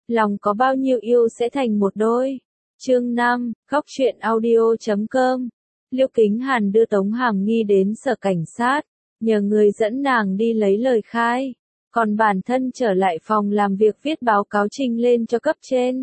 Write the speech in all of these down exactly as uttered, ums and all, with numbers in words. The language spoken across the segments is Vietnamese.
lòng có bao nhiêu yêu sẽ thành một đôi. Chương năm, Góc truyện audio chấm com. Liêu Kính Hàn đưa Tống Hàm Nghi đến sở cảnh sát, nhờ người dẫn nàng đi lấy lời khai, còn bản thân trở lại phòng làm việc viết báo cáo trình lên cho cấp trên.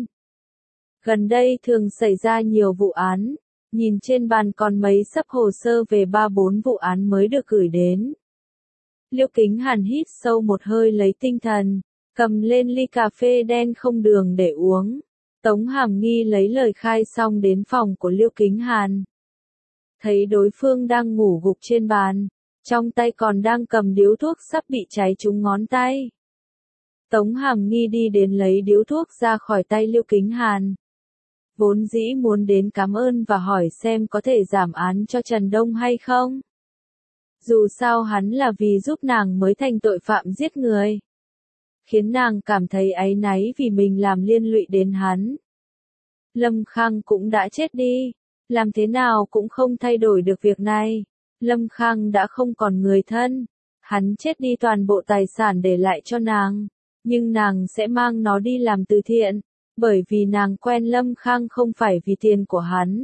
Gần đây thường xảy ra nhiều vụ án, nhìn trên bàn còn mấy xấp hồ sơ về ba bốn vụ án mới được gửi đến. Liêu Kính Hàn hít sâu một hơi lấy tinh thần, cầm lên ly cà phê đen không đường để uống. Tống Hàm Nghi lấy lời khai xong đến phòng của Liêu Kính Hàn. Thấy đối phương đang ngủ gục trên bàn, trong tay còn đang cầm điếu thuốc sắp bị cháy trúng ngón tay. Tống Hàm Nghi đi đến lấy điếu thuốc ra khỏi tay Liêu Kính Hàn. Vốn dĩ muốn đến cảm ơn và hỏi xem có thể giảm án cho Trần Đông hay không. Dù sao hắn là vì giúp nàng mới thành tội phạm giết người. Khiến nàng cảm thấy áy náy vì mình làm liên lụy đến hắn. Lâm Khang cũng đã chết đi, làm thế nào cũng không thay đổi được việc này. Lâm Khang đã không còn người thân, hắn chết đi toàn bộ tài sản để lại cho nàng, nhưng nàng sẽ mang nó đi làm từ thiện, bởi vì nàng quen Lâm Khang không phải vì tiền của hắn.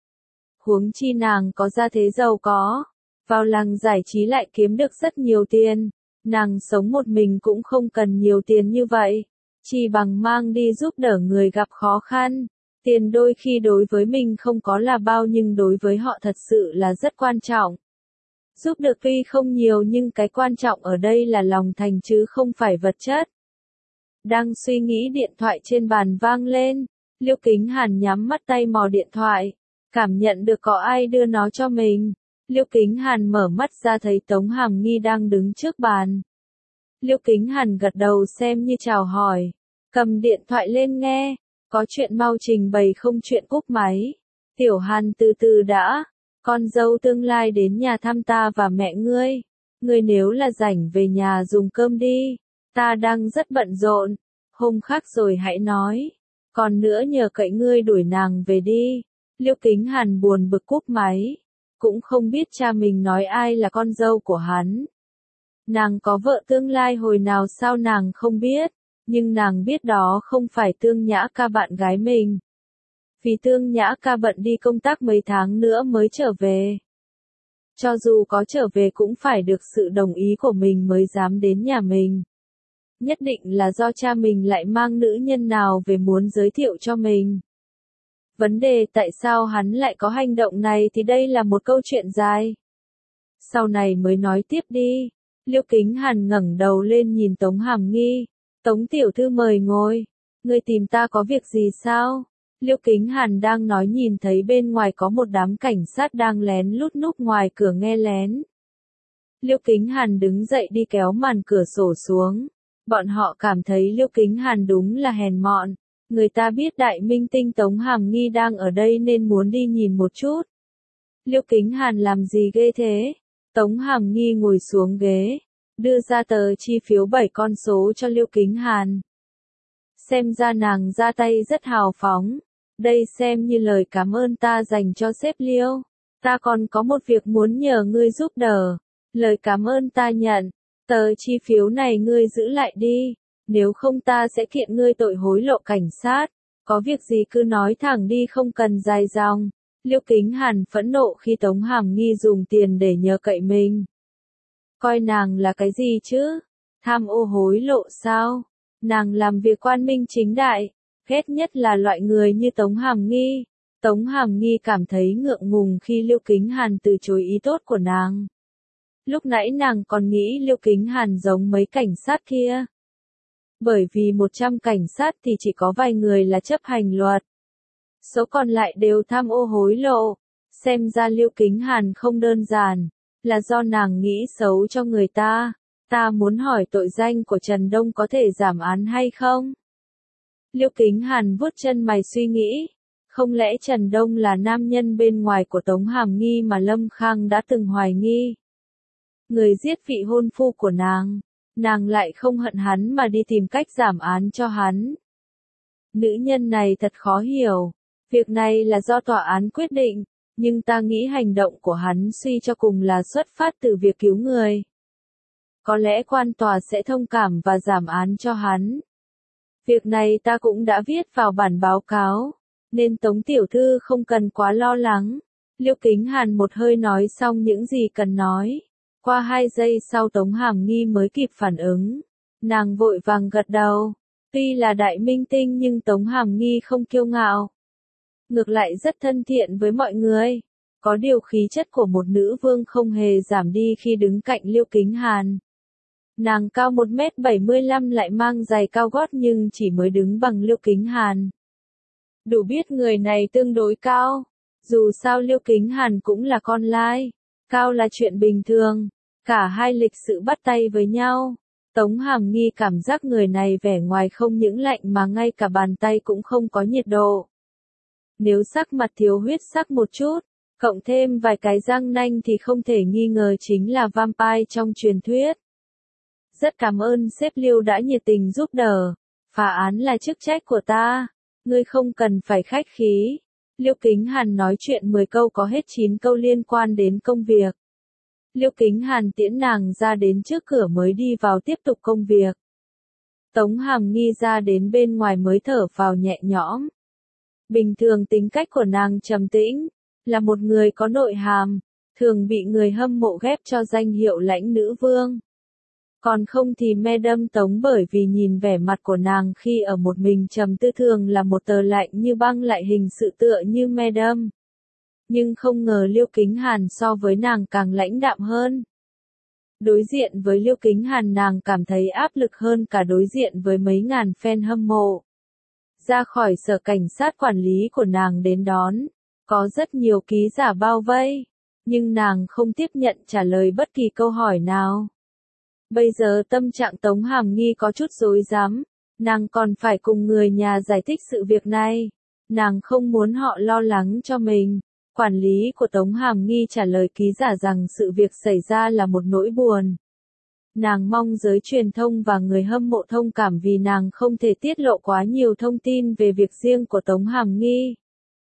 Huống chi nàng có gia thế giàu có, vào làng giải trí lại kiếm được rất nhiều tiền. Nàng sống một mình cũng không cần nhiều tiền như vậy, chỉ bằng mang đi giúp đỡ người gặp khó khăn. Tiền đôi khi đối với mình không có là bao nhưng đối với họ thật sự là rất quan trọng. Giúp được tuy không nhiều nhưng cái quan trọng ở đây là lòng thành chứ không phải vật chất. Đang suy nghĩ điện thoại trên bàn vang lên, Liêu Kính Hàn nhắm mắt tay mò điện thoại, cảm nhận được có ai đưa nó cho mình. Liêu Kính Hàn mở mắt ra thấy Tống Hàm Nghi đang đứng trước bàn. Liêu Kính Hàn gật đầu xem như chào hỏi, cầm điện thoại lên nghe, có chuyện mau trình bày không chuyện cúp máy. Tiểu Hàn từ từ đã, con dâu tương lai đến nhà thăm ta và mẹ ngươi, ngươi nếu là rảnh về nhà dùng cơm đi, ta đang rất bận rộn, hôm khác rồi hãy nói, còn nữa nhờ cậy ngươi đuổi nàng về đi. Liêu Kính Hàn buồn bực cúp máy. Cũng không biết cha mình nói ai là con dâu của hắn. Nàng có vợ tương lai hồi nào sao nàng không biết, nhưng nàng biết đó không phải Tương Nhã Ca bạn gái mình. Vì Tương Nhã Ca bận đi công tác mấy tháng nữa mới trở về. Cho dù có trở về cũng phải được sự đồng ý của mình mới dám đến nhà mình. Nhất định là do cha mình lại mang nữ nhân nào về muốn giới thiệu cho mình. Vấn đề tại sao hắn lại có hành động này thì đây là một câu chuyện dài. Sau này mới nói tiếp đi. Liêu Kính Hàn ngẩng đầu lên nhìn Tống Hàm Nghi. Tống tiểu thư mời ngồi. Ngươi tìm ta có việc gì sao? Liêu Kính Hàn đang nói nhìn thấy bên ngoài có một đám cảnh sát đang lén lút núp ngoài cửa nghe lén. Liêu Kính Hàn đứng dậy đi kéo màn cửa sổ xuống. Bọn họ cảm thấy Liêu Kính Hàn đúng là hèn mọn. Người ta biết đại minh tinh Tống Hàm Nghi đang ở đây nên muốn đi nhìn một chút. Liêu Kính Hàn làm gì ghê thế? Tống Hàm Nghi ngồi xuống ghế, đưa ra tờ chi phiếu bảy con số cho Liêu Kính Hàn. Xem ra nàng ra tay rất hào phóng. Đây xem như lời cảm ơn ta dành cho sếp Liêu. Ta còn có một việc muốn nhờ ngươi giúp đỡ. Lời cảm ơn ta nhận. Tờ chi phiếu này ngươi giữ lại đi. Nếu không ta sẽ kiện ngươi tội hối lộ cảnh sát. Có việc gì cứ nói thẳng đi không cần dài dòng. Liêu Kính Hàn phẫn nộ khi Tống Hàm Nghi dùng tiền để nhờ cậy mình. Coi nàng là cái gì chứ? Tham ô hối lộ sao? Nàng làm việc quan minh chính đại. Ghét nhất là loại người như Tống Hàm Nghi. Tống Hàm Nghi cảm thấy ngượng ngùng khi Liêu Kính Hàn từ chối ý tốt của nàng. Lúc nãy nàng còn nghĩ Liêu Kính Hàn giống mấy cảnh sát kia. Bởi vì một trăm cảnh sát thì chỉ có vài người là chấp hành luật. Số còn lại đều tham ô hối lộ. Xem ra Liêu Kính Hàn không đơn giản, là do nàng nghĩ xấu cho người ta. Ta muốn hỏi tội danh của Trần Đông có thể giảm án hay không? Liêu Kính Hàn vuốt chân mày suy nghĩ. Không lẽ Trần Đông là nam nhân bên ngoài của Tống Hàm Nghi mà Lâm Khang đã từng hoài nghi? Người giết vị hôn phu của nàng. Nàng lại không hận hắn mà đi tìm cách giảm án cho hắn. Nữ nhân này thật khó hiểu. Việc này là do tòa án quyết định, nhưng ta nghĩ hành động của hắn suy cho cùng là xuất phát từ việc cứu người. Có lẽ quan tòa sẽ thông cảm và giảm án cho hắn. Việc này ta cũng đã viết vào bản báo cáo, nên Tống tiểu thư không cần quá lo lắng. Liêu Kính Hàn một hơi nói xong những gì cần nói. Qua hai giây sau Tống Hàm Nghi mới kịp phản ứng. Nàng vội vàng gật đầu. Tuy là đại minh tinh nhưng Tống Hàm Nghi không kiêu ngạo. Ngược lại rất thân thiện với mọi người. Có điều khí chất của một nữ vương không hề giảm đi khi đứng cạnh Liêu Kính Hàn. Nàng cao một mét bảy mươi lăm lại mang giày cao gót nhưng chỉ mới đứng bằng Liêu Kính Hàn. Đủ biết người này tương đối cao. Dù sao Liêu Kính Hàn cũng là con lai. Cao là chuyện bình thường. Cả hai lịch sự bắt tay với nhau. Tống Hàm Nghi cảm giác người này vẻ ngoài không những lạnh mà ngay cả bàn tay cũng không có nhiệt độ. Nếu sắc mặt thiếu huyết sắc một chút, cộng thêm vài cái răng nanh thì không thể nghi ngờ chính là vampire trong truyền thuyết. Rất cảm ơn sếp Liêu đã nhiệt tình giúp đỡ. Phá án là chức trách của ta. Ngươi không cần phải khách khí. Liêu Kính Hàn nói chuyện mười câu có hết chín câu liên quan đến công việc. Liêu Kính Hàn tiễn nàng ra đến trước cửa mới đi vào tiếp tục công việc. Tống Hàm Nghi ra đến bên ngoài mới thở vào nhẹ nhõm. Bình thường tính cách của nàng trầm tĩnh, là một người có nội hàm, thường bị người hâm mộ ghép cho danh hiệu lãnh nữ vương. Còn không thì Madam Tống bởi vì nhìn vẻ mặt của nàng khi ở một mình trầm tư thường là một tờ lạnh như băng lại hình sự tựa như Madam. Nhưng không ngờ Liêu Kính Hàn so với nàng càng lãnh đạm hơn. Đối diện với Liêu Kính Hàn nàng cảm thấy áp lực hơn cả đối diện với mấy ngàn fan hâm mộ. Ra khỏi sở cảnh sát quản lý của nàng đến đón, có rất nhiều ký giả bao vây, nhưng nàng không tiếp nhận trả lời bất kỳ câu hỏi nào. Bây giờ tâm trạng Tống Hàm Nghi có chút rối rắm, nàng còn phải cùng người nhà giải thích sự việc này, nàng không muốn họ lo lắng cho mình. Quản lý của Tống Hàm Nghi trả lời ký giả rằng sự việc xảy ra là một nỗi buồn. Nàng mong giới truyền thông và người hâm mộ thông cảm vì nàng không thể tiết lộ quá nhiều thông tin về việc riêng của Tống Hàm Nghi.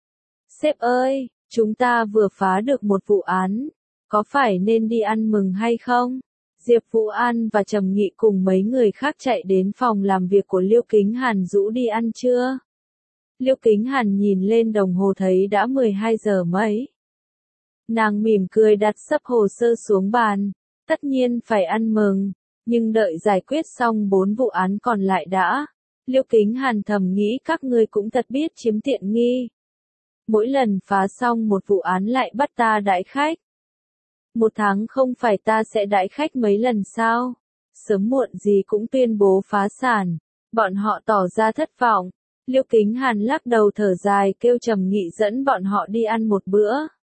Sếp ơi, chúng ta vừa phá được một vụ án, có phải nên đi ăn mừng hay không? Diệp Vũ An và Trầm Nghị cùng mấy người khác chạy đến phòng làm việc của Liêu Kính Hàn rủ đi ăn trưa. Liêu Kính Hàn nhìn lên đồng hồ thấy đã mười hai giờ mấy. Nàng mỉm cười đặt sấp hồ sơ xuống bàn, tất nhiên phải ăn mừng, nhưng đợi giải quyết xong bốn vụ án còn lại đã. Liêu Kính Hàn thầm nghĩ các ngươi cũng thật biết chiếm tiện nghi. Mỗi lần phá xong một vụ án lại bắt ta đãi khách. Một tháng không phải ta sẽ đãi khách mấy lần sao? Sớm muộn gì cũng tuyên bố phá sản. Bọn họ tỏ ra thất vọng. Liêu Kính Hàn lắc đầu thở dài kêu Trầm Nghị dẫn bọn họ đi ăn một bữa.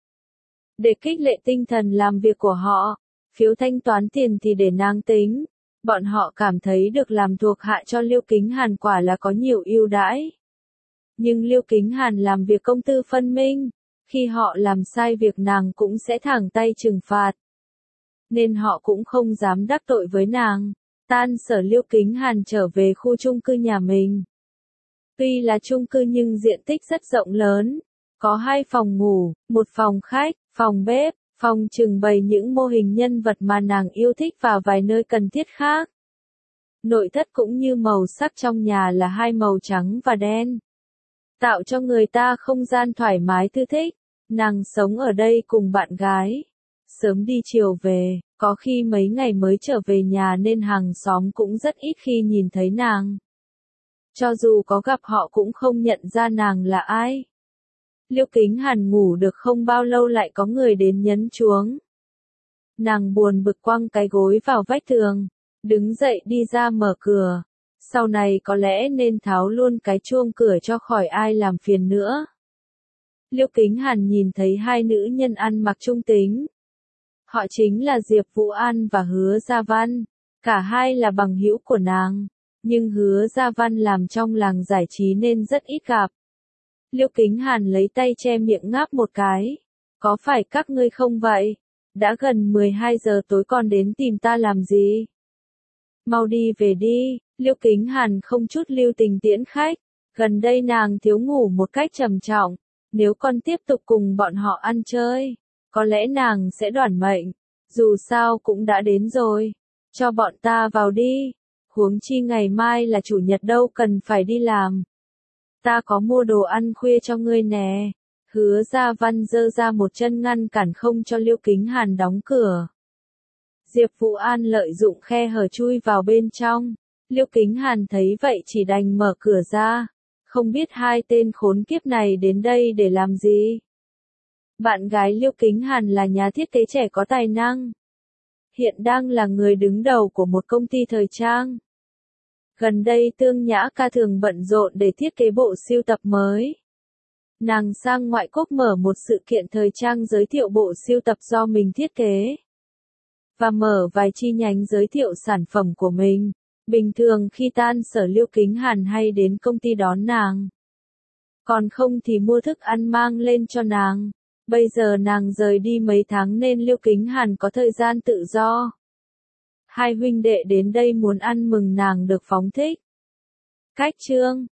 Để kích lệ tinh thần làm việc của họ, phiếu thanh toán tiền thì để nàng tính. Bọn họ cảm thấy được làm thuộc hạ cho Liêu Kính Hàn quả là có nhiều ưu đãi. Nhưng Liêu Kính Hàn làm việc công tư phân minh, khi họ làm sai việc nàng cũng sẽ thẳng tay trừng phạt. Nên họ cũng không dám đắc tội với nàng. Tan sở Liêu Kính Hàn trở về khu chung cư nhà mình. Tuy là chung cư nhưng diện tích rất rộng lớn, có hai phòng ngủ, một phòng khách, phòng bếp, phòng trưng bày những mô hình nhân vật mà nàng yêu thích và vài nơi cần thiết khác. Nội thất cũng như màu sắc trong nhà là hai màu trắng và đen, tạo cho người ta không gian thoải mái thư thích. Nàng sống ở đây cùng bạn gái, sớm đi chiều về, có khi mấy ngày mới trở về nhà nên hàng xóm cũng rất ít khi nhìn thấy nàng. Cho dù có gặp họ cũng không nhận ra nàng là ai. Liêu Kính Hàn ngủ được không bao lâu lại có người đến nhấn chuông. Nàng buồn bực quăng cái gối vào vách tường, đứng dậy đi ra mở cửa. Sau này có lẽ nên tháo luôn cái chuông cửa cho khỏi ai làm phiền nữa. Liêu Kính Hàn nhìn thấy hai nữ nhân ăn mặc trung tính. Họ chính là Diệp Vũ An và Hứa Gia Văn. Cả hai là bằng hữu của nàng. Nhưng Hứa Gia Văn làm trong làng giải trí nên rất ít gặp. Liêu Kính Hàn lấy tay che miệng ngáp một cái. Có phải các ngươi không vậy? Đã gần mười hai giờ tối còn đến tìm ta làm gì? Mau đi về đi. Liêu Kính Hàn không chút lưu tình tiễn khách. Gần đây nàng thiếu ngủ một cách trầm trọng. Nếu con tiếp tục cùng bọn họ ăn chơi, có lẽ nàng sẽ đoản mệnh. Dù sao cũng đã đến rồi. Cho bọn ta vào đi. Huống chi ngày mai là chủ nhật đâu cần phải đi làm. Ta có mua đồ ăn khuya cho ngươi nè. Hứa Gia Văn giơ ra một chân ngăn cản không cho Liêu Kính Hàn đóng cửa. Diệp Vũ An lợi dụng khe hở chui vào bên trong. Liêu Kính Hàn thấy vậy chỉ đành mở cửa ra. Không biết hai tên khốn kiếp này đến đây để làm gì. Bạn gái Liêu Kính Hàn là nhà thiết kế trẻ có tài năng. Hiện đang là người đứng đầu của một công ty thời trang. Gần đây Tương Nhã Ca thường bận rộn để thiết kế bộ sưu tập mới. Nàng sang ngoại quốc mở một sự kiện thời trang giới thiệu bộ sưu tập do mình thiết kế. Và mở vài chi nhánh giới thiệu sản phẩm của mình. Bình thường khi tan sở Liêu Kính Hàn hay đến công ty đón nàng. Còn không thì mua thức ăn mang lên cho nàng. Bây giờ nàng rời đi mấy tháng nên Liêu Kính Hàn có thời gian tự do. Hai huynh đệ đến đây muốn ăn mừng nàng được phóng thích. Cách chương